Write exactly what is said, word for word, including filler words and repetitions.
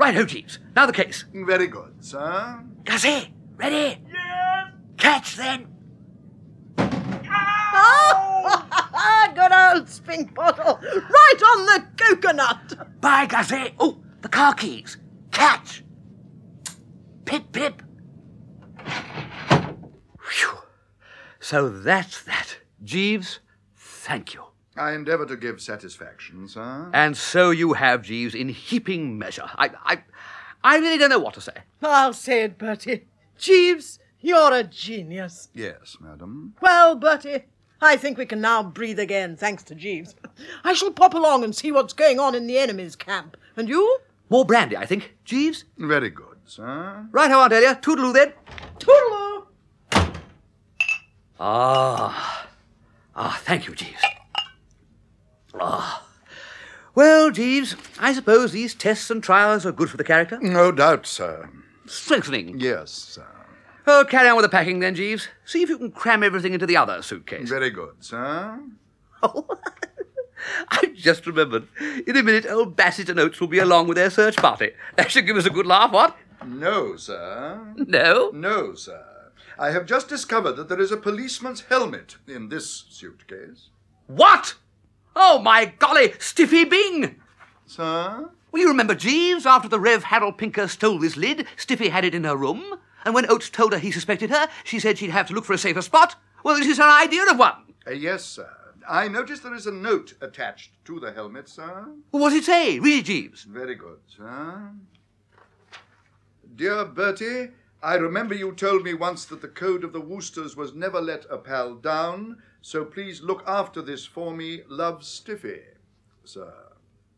Right-ho, Jeeves. Now the case. Very good, sir. Gussie, ready? Yes! Catch, then. Oh, good old Spink Bottle. Right on the coconut. Bye, Gussie. Oh, the car keys. Catch. Pip, pip. Whew. So that's that. Jeeves, thank you. I endeavour to give satisfaction, sir. And so you have, Jeeves, in heaping measure. I, I, I really don't know what to say. I'll say it, Bertie. Jeeves, you're a genius. Yes, madam. Well, Bertie, I think we can now breathe again, thanks to Jeeves. I shall pop along and see what's going on in the enemy's camp. And you? More brandy, I think. Jeeves? Very good, sir. Right-ho, Aunt Elia. Toodaloo, then. Toodaloo. Ah. Ah, thank you, Jeeves. Ah. Well, Jeeves, I suppose these tests and trials are good for the character? No doubt, sir. Strengthening. Yes, sir. Oh, carry on with the packing then, Jeeves. See if you can cram everything into the other suitcase. Very good, sir. Oh, I've just remembered. In a minute, old Bassett and Oates will be along with their search party. That should give us a good laugh, what? No, sir. No? No, sir. I have just discovered that there is a policeman's helmet in this suitcase. What? Oh, my golly, Stiffy Bing! Sir? Well, you remember Jeeves? After the Rev Harold Pinker stole this lid, Stiffy had it in her room. And when Oates told her he suspected her, she said she'd have to look for a safer spot. Well, this is her idea of one. Uh, yes, sir. I notice there is a note attached to the helmet, sir. Well, what does it say? Read it, Jeeves. Very good, sir. Dear Bertie, I remember you told me once that the code of the Woosters was never let a pal down, so please look after this for me. Love, Stiffy, sir.